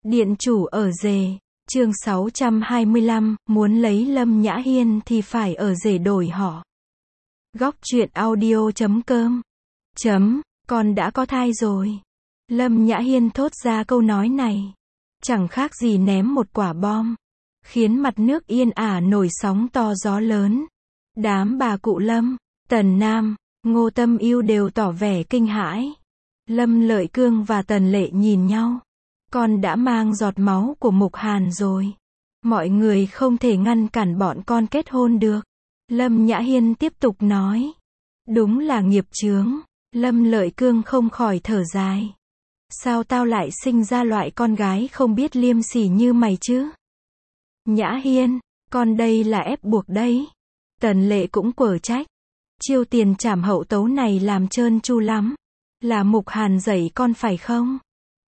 Điện chủ ở rể, chương 625, muốn lấy Lâm Nhã Hiên thì phải ở rể đổi họ. Góc truyện audio.com Con đã có thai rồi. Lâm Nhã Hiên thốt ra câu nói này. Chẳng khác gì ném một quả bom. Khiến mặt nước Yên Ả nổi sóng to gió lớn. Đám bà cụ Lâm, Tần Nam, Ngô Tâm Yêu đều tỏ vẻ kinh hãi. Lâm Lợi Cương và Tần Lệ nhìn nhau. Con đã mang giọt máu của Mục Hàn rồi. Mọi người không thể ngăn cản bọn con kết hôn được. Lâm Nhã Hiên tiếp tục nói. Đúng là nghiệp chướng. Lâm Lợi Cương không khỏi thở dài. Sao tao lại sinh ra loại con gái không biết liêm sỉ như mày chứ? Nhã Hiên, con đây là ép buộc đấy. Tần Lệ cũng quở trách. Chiêu tiền trảm hậu tấu này làm trơn tru lắm. Là Mục Hàn dạy con phải không?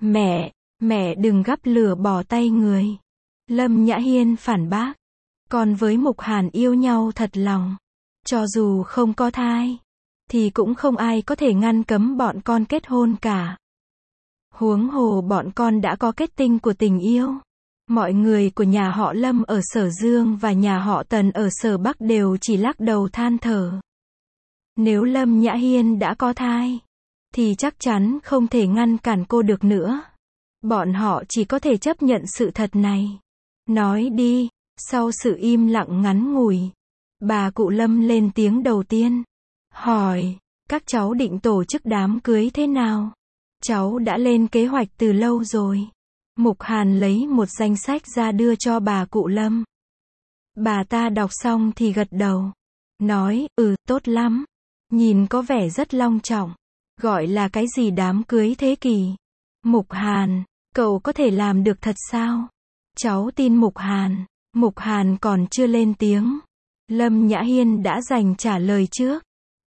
Mẹ đừng gắp lửa bỏ tay người. Lâm Nhã Hiên phản bác. Con với Mục Hàn yêu nhau thật lòng. Cho dù không có thai, thì cũng không ai có thể ngăn cấm bọn con kết hôn cả. Huống hồ bọn con đã có kết tinh của tình yêu. Mọi người của nhà họ Lâm ở Sở Dương và nhà họ Tần ở Sở Bắc đều chỉ lắc đầu than thở. Nếu Lâm Nhã Hiên đã có thai, thì chắc chắn không thể ngăn cản cô được nữa. Bọn họ chỉ có thể chấp nhận sự thật này. Nói đi. Sau sự im lặng ngắn ngủi, bà cụ Lâm lên tiếng đầu tiên. Hỏi, các cháu định tổ chức đám cưới thế nào? Cháu đã lên kế hoạch từ lâu rồi. Mục Hàn lấy một danh sách ra đưa cho bà cụ Lâm. Bà ta đọc xong thì gật đầu. Nói, tốt lắm. Nhìn có vẻ rất long trọng. Gọi là cái gì đám cưới thế kỷ? Mục Hàn, cậu có thể làm được thật sao? Cháu tin Mục Hàn. Mục Hàn còn chưa lên tiếng. Lâm Nhã Hiên đã giành trả lời trước.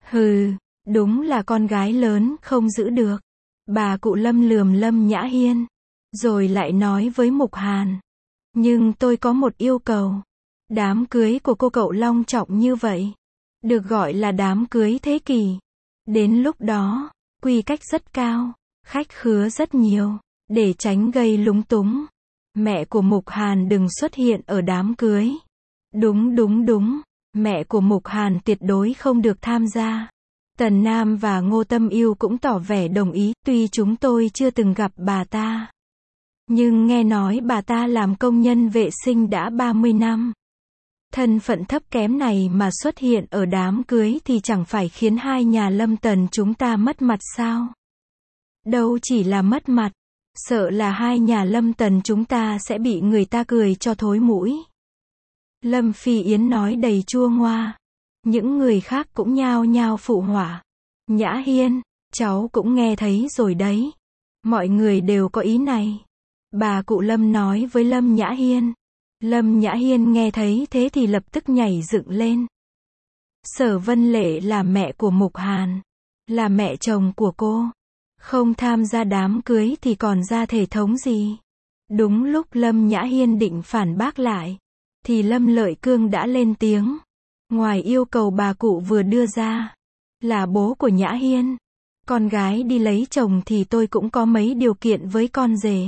Đúng là con gái lớn không giữ được. Bà cụ Lâm lườm Lâm Nhã Hiên. Rồi lại nói với Mục Hàn. Nhưng tôi có một yêu cầu. Đám cưới của cô cậu long trọng như vậy. Được gọi là đám cưới thế kỷ. Đến lúc đó, quy cách rất cao. Khách khứa rất nhiều. Để tránh gây lúng túng. Mẹ của Mục Hàn đừng xuất hiện ở đám cưới. Đúng. Mẹ của Mục Hàn tuyệt đối không được tham gia. Tần Nam và Ngô Tâm Yêu cũng tỏ vẻ đồng ý. Tuy chúng tôi chưa từng gặp bà ta, nhưng nghe nói bà ta làm công nhân vệ sinh đã 30 năm. Thân phận thấp kém này mà xuất hiện ở đám cưới thì chẳng phải khiến hai nhà Lâm Tần chúng ta mất mặt sao? Đâu chỉ là mất mặt. Sợ là hai nhà Lâm Tần chúng ta sẽ bị người ta cười cho thối mũi. Lâm Phi Yến nói đầy chua ngoa. Những người khác cũng nhao nhao phụ họa. Nhã Hiên, cháu cũng nghe thấy rồi đấy. Mọi người đều có ý này. Bà cụ Lâm nói với Lâm Nhã Hiên. Lâm Nhã Hiên nghe thấy thế thì lập tức nhảy dựng lên. Sở Vân Lệ là mẹ của Mục Hàn. Là mẹ chồng của cô. Không tham gia đám cưới thì còn ra thể thống gì? Đúng lúc Lâm Nhã Hiên định phản bác lại, thì Lâm Lợi Cương đã lên tiếng. Ngoài yêu cầu bà cụ vừa đưa ra, là bố của Nhã Hiên. Con gái đi lấy chồng thì tôi cũng có mấy điều kiện với con rể.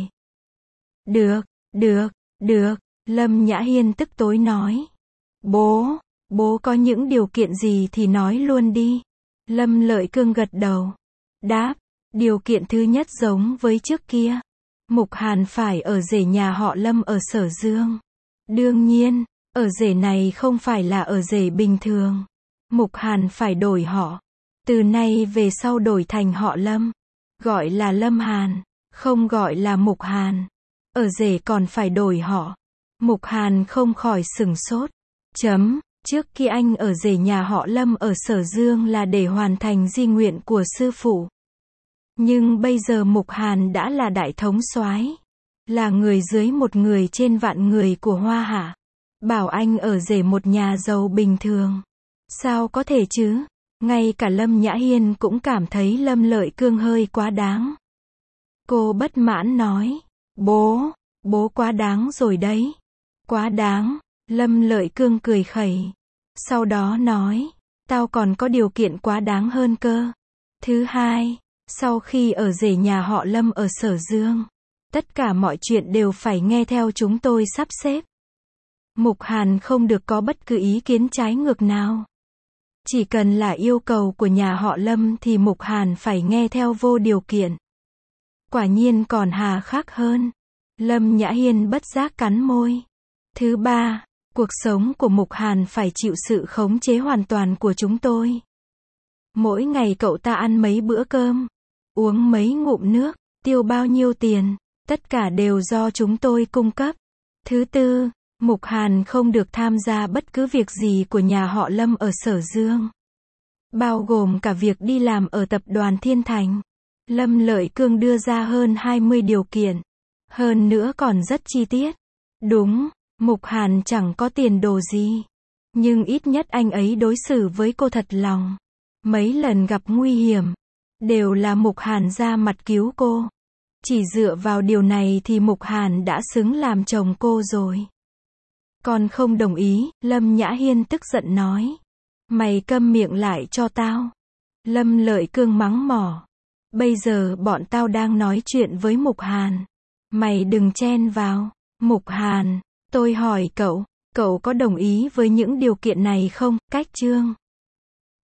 Được. Lâm Nhã Hiên tức tối nói. Bố có những điều kiện gì thì nói luôn đi. Lâm Lợi Cương gật đầu. Đáp. Điều kiện thứ nhất giống với trước kia. Mục Hàn phải ở rể nhà họ Lâm ở Sở Dương. Đương nhiên, ở rể này không phải là ở rể bình thường. Mục Hàn phải đổi họ. Từ nay về sau đổi thành họ Lâm. Gọi là Lâm Hàn, không gọi là Mục Hàn. Ở rể còn phải đổi họ. Mục Hàn không khỏi sửng sốt. Trước khi anh ở rể nhà họ Lâm ở Sở Dương là để hoàn thành di nguyện của sư phụ. Nhưng bây giờ Mục Hàn đã là đại thống soái, là người dưới một người trên vạn người của Hoa Hạ. Bảo anh ở rể một nhà giàu bình thường. Sao có thể chứ? Ngay cả Lâm Nhã Hiên cũng cảm thấy Lâm Lợi Cương hơi quá đáng. Cô bất mãn nói. Bố quá đáng rồi đấy. Quá đáng. Lâm Lợi Cương cười khẩy. Sau đó nói. Tao còn có điều kiện quá đáng hơn cơ. Thứ hai. Sau khi ở rể nhà họ Lâm ở Sở Dương, Tất cả mọi chuyện đều phải nghe theo chúng tôi sắp xếp. Mục Hàn không được có bất cứ ý kiến trái ngược nào. Chỉ cần là yêu cầu của nhà họ Lâm thì Mục Hàn phải nghe theo vô điều kiện. Quả nhiên còn hà khắc hơn. Lâm Nhã Hiên bất giác cắn môi. Thứ ba, cuộc sống của Mục Hàn phải chịu sự khống chế hoàn toàn của chúng tôi. Mỗi ngày cậu ta ăn mấy bữa cơm, uống mấy ngụm nước, tiêu bao nhiêu tiền, tất cả đều do chúng tôi cung cấp. Thứ tư, Mục Hàn không được tham gia bất cứ việc gì của nhà họ Lâm ở Sở Dương. Bao gồm cả việc đi làm ở tập đoàn Thiên Thành. Lâm Lợi Cương đưa ra hơn 20 điều kiện. Hơn nữa còn rất chi tiết. Đúng, Mục Hàn chẳng có tiền đồ gì. Nhưng ít nhất anh ấy đối xử với cô thật lòng. Mấy lần gặp nguy hiểm, đều là Mục Hàn ra mặt cứu cô. Chỉ dựa vào điều này thì Mục Hàn đã xứng làm chồng cô rồi. Con không đồng ý, Lâm Nhã Hiên tức giận nói. Mày câm miệng lại cho tao. Lâm Lợi Cương mắng mỏ. Bây giờ bọn tao đang nói chuyện với Mục Hàn. Mày đừng chen vào. Mục Hàn, tôi hỏi cậu có đồng ý với những điều kiện này không? Cách chương